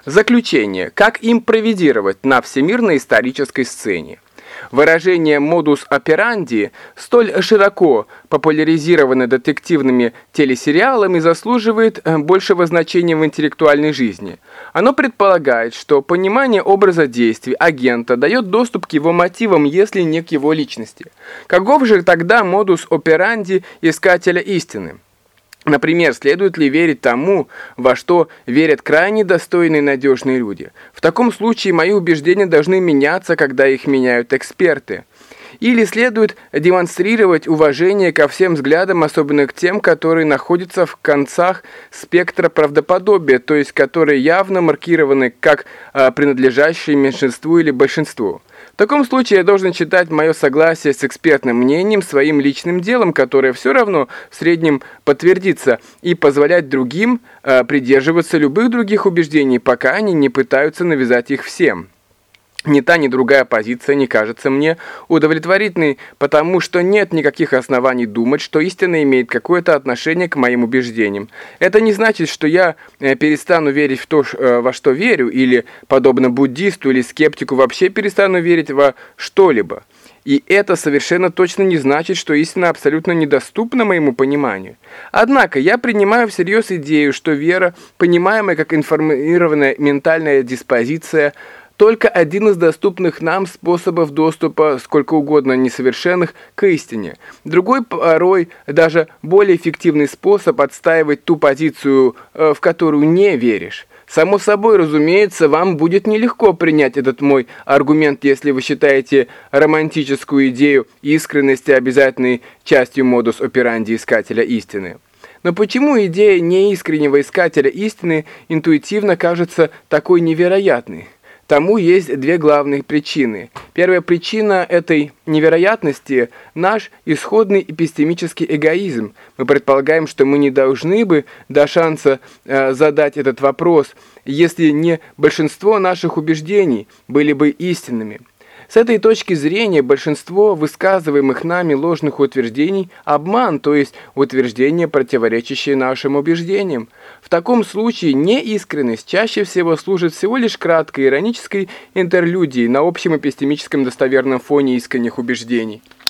Заключение. Как импровизировать на всемирной исторической сцене? Выражение «модус операнди» столь широко популяризировано детективными телесериалами заслуживает большего значения в интеллектуальной жизни. Оно предполагает, что понимание образа действий агента дает доступ к его мотивам, если не к его личности. Каков же тогда модус операнди искателя истины? Например, следует ли верить тому, во что верят крайне достойные и надежные люди? В таком случае мои убеждения должны меняться, когда их меняют эксперты. Или следует демонстрировать уважение ко всем взглядам, особенно к тем, которые находятся в концах спектра правдоподобия, то есть которые явно маркированы как принадлежащие меньшинству или большинству. В таком случае я должен считать мое согласие с экспертным мнением своим личным делом, которое все равно в среднем подтвердится, и позволять другим придерживаться любых других убеждений, пока они не пытаются навязать их всем. Ни та, ни другая позиция не кажется мне удовлетворительной, потому что нет никаких оснований думать, что истина имеет какое-то отношение к моим убеждениям. Это не значит, что я перестану верить в то, во что верю, или, подобно буддисту или скептику, вообще перестану верить во что-либо. И это совершенно точно не значит, что истина абсолютно недоступна моему пониманию. Однако я принимаю всерьез идею, что вера, понимаемая как информированная ментальная диспозиция, только один из доступных нам способов доступа, сколько угодно несовершенных, к истине. Другой, порой даже более эффективный способ отстаивать ту позицию, в которую не веришь. Само собой, разумеется, вам будет нелегко принять этот мой аргумент, если вы считаете романтическую идею искренности обязательной частью модус операнди искателя истины. Но почему идея неискреннего искателя истины интуитивно кажется такой невероятной? Тому есть две главные причины. Первая причина этой невероятности – наш исходный эпистемический эгоизм. Мы предполагаем, что мы не должны бы до шанса задать этот вопрос, если не большинство наших убеждений были бы истинными. С этой точки зрения большинство высказываемых нами ложных утверждений – обман, то есть утверждения, противоречащие нашим убеждениям. В таком случае неискренность чаще всего служит всего лишь краткой иронической интерлюдией на общем эпистемическом достоверном фоне искренних убеждений.